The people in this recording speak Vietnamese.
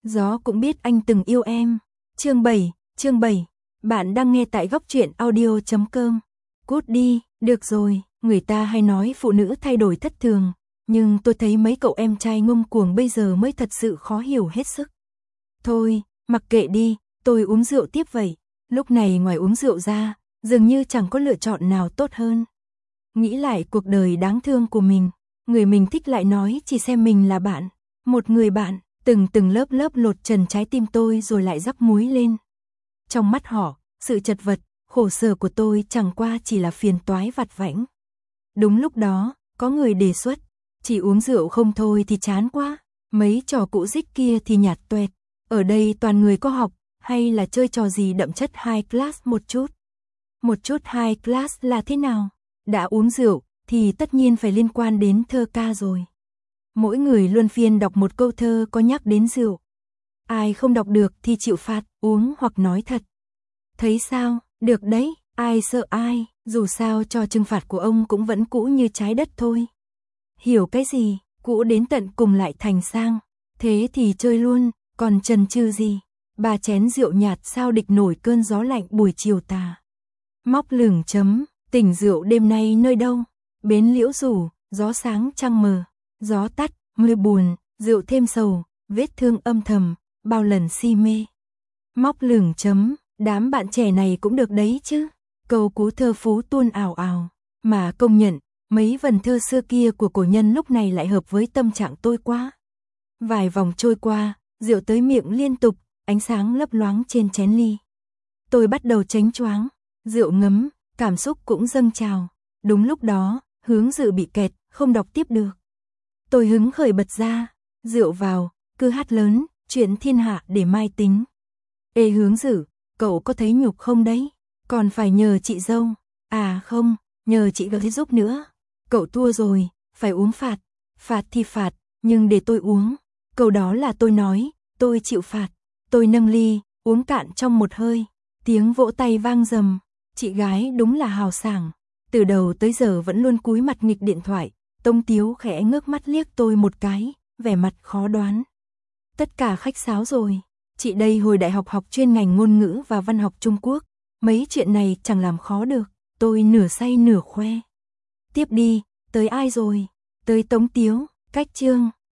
Gió cũng biết anh từng yêu em. Chương 7. Bạn đang nghe tại góc truyện audio.com. Cút đi, được rồi, người ta hay nói phụ nữ thay đổi thất thường, nhưng tôi thấy mấy cậu em trai ngông cuồng bây giờ mới thật sự khó hiểu hết sức. Thôi, mặc kệ đi, tôi uống rượu tiếp vậy. Lúc này ngoài uống rượu ra, dường như chẳng có lựa chọn nào tốt hơn. Nghĩ lại cuộc đời đáng thương của mình, người mình thích lại nói chỉ xem mình là bạn. Một người bạn, từng lớp lột trần trái tim tôi rồi lại rắc muối lên. Trong mắt họ, sự chật vật, khổ sở của tôi chẳng qua chỉ là phiền toái vặt vãnh. Đúng lúc đó, có người đề xuất, chỉ uống rượu không thôi thì chán quá, mấy trò cũ dích kia thì nhạt toẹt. Ở đây toàn người có học, hay là chơi trò gì đậm chất high class một chút. Một chút high class là thế nào? Đã uống rượu, thì tất nhiên phải liên quan đến thơ ca rồi. Mỗi người luân phiên đọc một câu thơ có nhắc đến rượu. Ai không đọc được thì chịu phạt, uống hoặc nói thật. Thấy sao? Được đấy, ai sợ ai, dù sao trò trừng phạt của ông cũng vẫn cũ như trái đất thôi. Hiểu cái gì, cũ đến tận cùng lại thành sang. Thế thì chơi luôn, còn chần chừ gì. 3 chén rượu nhạt sao địch nổi cơn gió lạnh buổi chiều tà. Móc lửng chấm, tỉnh rượu đêm nay nơi đâu? Bến liễu rủ, gió sáng trăng mờ, gió tắt, mưa buồn, rượu thêm sầu, vết thương âm thầm, bao lần si mê. Móc lửng chấm, đám bạn trẻ này cũng được đấy chứ. Câu cú thơ phú tuôn ào ào, mà công nhận, mấy vần thơ xưa kia của cổ nhân lúc này lại hợp với tâm trạng tôi quá. Vài vòng trôi qua, rượu tới miệng liên tục, ánh sáng lấp loáng trên chén ly. Tôi bắt đầu chánh choáng, rượu ngấm, cảm xúc cũng dâng trào. Đúng lúc đó, Hướng Dự bị kẹt, không đọc tiếp được. Tôi hứng khởi bật ra, rượu vào, cứ hát lớn, chuyện thiên hạ để mai tính. Ê Hướng Dự, cậu có thấy nhục không đấy? Còn phải nhờ chị dâu. À không, nhờ chị gái giúp nữa. Cậu thua rồi, phải uống phạt. Phạt thì phạt, nhưng để tôi uống. Câu đó là tôi nói, tôi chịu phạt. Tôi nâng ly, uống cạn trong một hơi. Tiếng vỗ tay vang rầm. Chị gái đúng là hào sảng. Từ đầu tới giờ vẫn luôn cúi mặt nghịch điện thoại. Tông Tiếu khẽ ngước mắt liếc tôi một cái, vẻ mặt khó đoán. Tất cả khách sáo rồi. Chị đây hồi đại học học chuyên ngành ngôn ngữ và văn học Trung Quốc. Mấy chuyện này chẳng làm khó được. Tôi nửa say nửa khoe. Tiếp đi, tới ai rồi? Tới Tống Tiếu, cách chương.